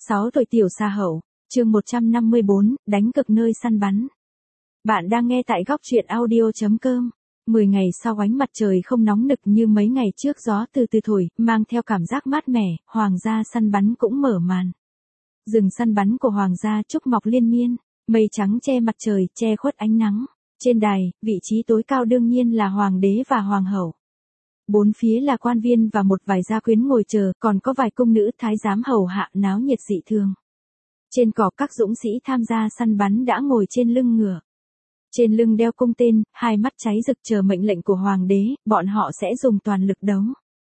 6 tuổi tiểu sa hậu, chương 154, đánh cực nơi săn bắn. Bạn đang nghe tại góc truyện audio.com. 10 ngày sau ánh mặt trời không nóng nực như mấy ngày trước, gió từ từ thổi, mang theo cảm giác mát mẻ, hoàng gia săn bắn cũng mở màn. Rừng săn bắn của hoàng gia trúc mọc liên miên, mây trắng che mặt trời, che khuất ánh nắng. Trên đài, vị trí tối cao đương nhiên là hoàng đế và hoàng hậu. Bốn phía là quan viên và một vài gia quyến ngồi chờ, còn có vài cung nữ thái giám hầu hạ, náo nhiệt dị thường. Trên cỏ các dũng sĩ tham gia săn bắn đã ngồi trên lưng ngựa. Trên lưng đeo cung tên, hai mắt cháy rực chờ mệnh lệnh của hoàng đế, bọn họ sẽ dùng toàn lực đấu.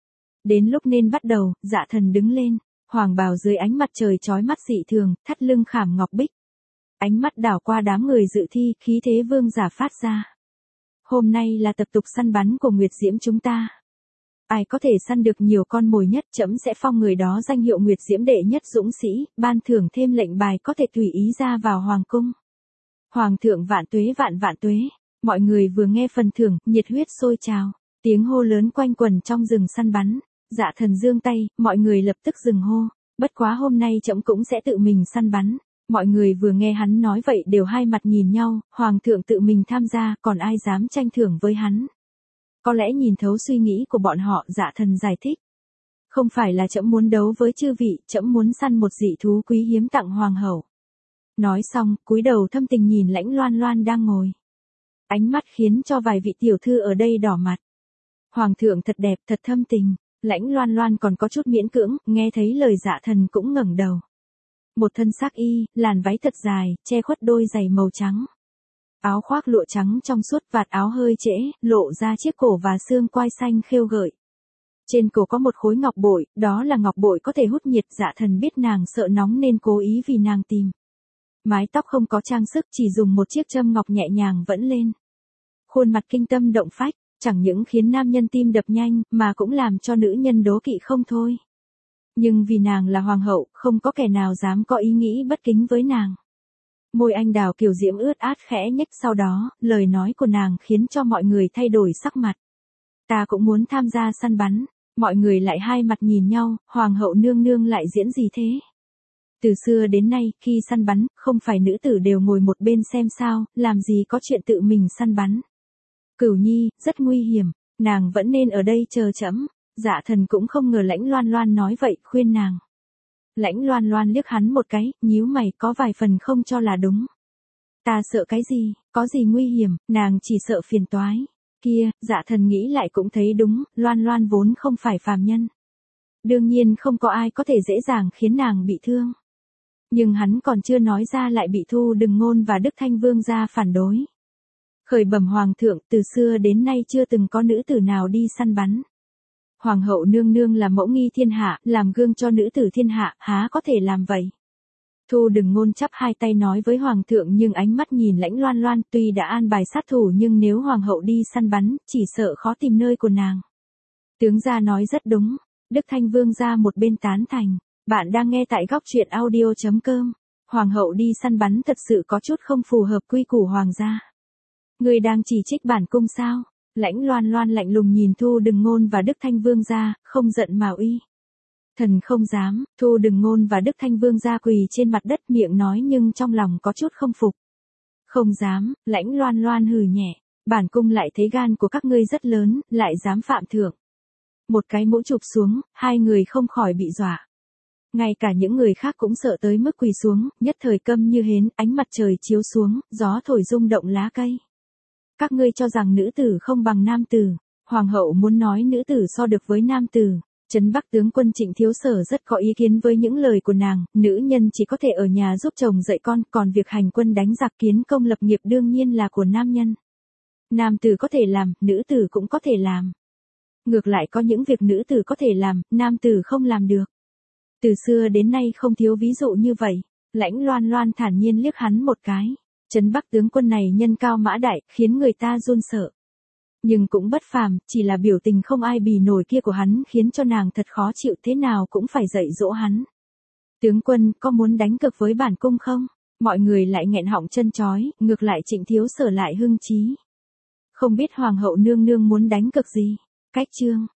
Đến lúc nên bắt đầu, Dạ Thần đứng lên, hoàng bào dưới ánh mặt trời chói mắt dị thường, thắt lưng khảm ngọc bích. Ánh mắt đảo qua đám người dự thi, khí thế vương giả phát ra. Hôm nay là tập tục săn bắn của Nguyệt Diễm chúng ta. Ai có thể săn được nhiều con mồi nhất, trẫm sẽ phong người đó danh hiệu Nguyệt Diễm đệ nhất dũng sĩ, ban thưởng thêm lệnh bài có thể tùy ý ra vào hoàng cung. Hoàng thượng vạn tuế vạn vạn tuế. Mọi người vừa nghe phần thưởng, nhiệt huyết sôi trào, tiếng hô lớn quanh quần trong rừng săn bắn. Dạ Thần giương tay, mọi người lập tức dừng hô. Bất quá hôm nay trẫm cũng sẽ tự mình săn bắn. Mọi người vừa nghe hắn nói vậy đều hai mặt nhìn nhau, hoàng thượng tự mình tham gia, còn ai dám tranh thưởng với hắn. Có lẽ nhìn thấu suy nghĩ của bọn họ, Dạ Thần giải thích. Không phải là trẫm muốn đấu với chư vị, trẫm muốn săn một dị thú quý hiếm tặng hoàng hậu. Nói xong, cúi đầu thâm tình nhìn Lãnh Loan Loan đang ngồi. Ánh mắt khiến cho vài vị tiểu thư ở đây đỏ mặt. Hoàng thượng thật đẹp, thật thâm tình. Lãnh Loan Loan còn có chút miễn cưỡng, nghe thấy lời Dạ Thần cũng ngẩng đầu. Một thân sắc y, làn váy thật dài, che khuất đôi giày màu trắng. Áo khoác lụa trắng trong suốt, vạt áo hơi trễ, lộ ra chiếc cổ và xương quai xanh khêu gợi. Trên cổ có một khối ngọc bội, đó là ngọc bội có thể hút nhiệt. Dạ Thần biết nàng sợ nóng nên cố ý vì nàng tìm. Mái tóc không có trang sức, chỉ dùng một chiếc châm ngọc nhẹ nhàng vẫn lên. Khuôn mặt kinh tâm động phách, chẳng những khiến nam nhân tim đập nhanh, mà cũng làm cho nữ nhân đố kỵ không thôi. Nhưng vì nàng là hoàng hậu, không có kẻ nào dám có ý nghĩ bất kính với nàng. Môi anh đào kiều diễm ướt át khẽ nhếch, sau đó, lời nói của nàng khiến cho mọi người thay đổi sắc mặt. Ta cũng muốn tham gia săn bắn. Mọi người lại hai mặt nhìn nhau, hoàng hậu nương nương lại diễn gì thế? Từ xưa đến nay, khi săn bắn, không phải nữ tử đều ngồi một bên xem sao, làm gì có chuyện tự mình săn bắn. Cửu Nhi, rất nguy hiểm, nàng vẫn nên ở đây chờ trẫm. Dạ Thần cũng không ngờ Lãnh Loan Loan nói vậy, khuyên nàng. Lãnh Loan Loan liếc hắn một cái, nhíu mày, có vài phần không cho là đúng. Ta sợ cái gì, có gì nguy hiểm, nàng chỉ sợ phiền toái. Kia, Dạ Thần nghĩ lại cũng thấy đúng, Loan Loan vốn không phải phàm nhân. Đương nhiên không có ai có thể dễ dàng khiến nàng bị thương. Nhưng hắn còn chưa nói ra lại bị Thu Đừng Ngôn và Đức Thanh Vương gia phản đối. Khởi bẩm hoàng thượng, từ xưa đến nay chưa từng có nữ tử nào đi săn bắn. Hoàng hậu nương nương là mẫu nghi thiên hạ, làm gương cho nữ tử thiên hạ, há có thể làm vậy. Thu Đừng Ngôn chắp hai tay nói với hoàng thượng, nhưng ánh mắt nhìn Lãnh Loan Loan, tuy đã an bài sát thủ nhưng nếu hoàng hậu đi săn bắn, chỉ sợ khó tìm nơi của nàng. Tướng gia nói rất đúng. Đức Thanh Vương gia một bên tán thành. Bạn đang nghe tại góc truyện audio.com. Hoàng hậu đi săn bắn thật sự có chút không phù hợp quy củ hoàng gia. Người đang chỉ trích bản cung sao? Lãnh Loan Loan lạnh lùng nhìn Thu Đừng Ngôn và Đức Thanh Vương gia, không giận mà uy. Thần không dám. Thu Đừng Ngôn và Đức Thanh Vương gia quỳ trên mặt đất, miệng nói nhưng trong lòng có chút không phục. Không dám. Lãnh Loan Loan hừ nhẹ. Bản cung lại thấy gan của các ngươi rất lớn, lại dám phạm thượng. Một cái mũ chụp xuống, hai người không khỏi bị dọa. Ngay cả những người khác cũng sợ tới mức quỳ xuống, nhất thời câm như hến, ánh mặt trời chiếu xuống, gió thổi rung động lá cây. Các ngươi cho rằng nữ tử không bằng nam tử. Hoàng hậu muốn nói nữ tử so được với nam tử. Trấn Bắc tướng quân Trịnh Thiếu Sở rất có ý kiến với những lời của nàng, nữ nhân chỉ có thể ở nhà giúp chồng dạy con, còn việc hành quân đánh giặc kiến công lập nghiệp đương nhiên là của nam nhân. Nam tử có thể làm, nữ tử cũng có thể làm. Ngược lại có những việc nữ tử có thể làm, nam tử không làm được. Từ xưa đến nay không thiếu ví dụ như vậy. Lãnh Loan Loan thản nhiên liếc hắn một cái. Trấn Bắc tướng quân này nhân cao mã đại, khiến người ta run sợ. Nhưng cũng bất phàm, chỉ là biểu tình không ai bì nổi kia của hắn khiến cho nàng thật khó chịu, thế nào cũng phải dạy dỗ hắn. Tướng quân, có muốn đánh cược với bản cung không? Mọi người lại nghẹn họng chân chói, ngược lại Trịnh Thiếu Sở lại hưng chí. Không biết hoàng hậu nương nương muốn đánh cược gì? Cách chương.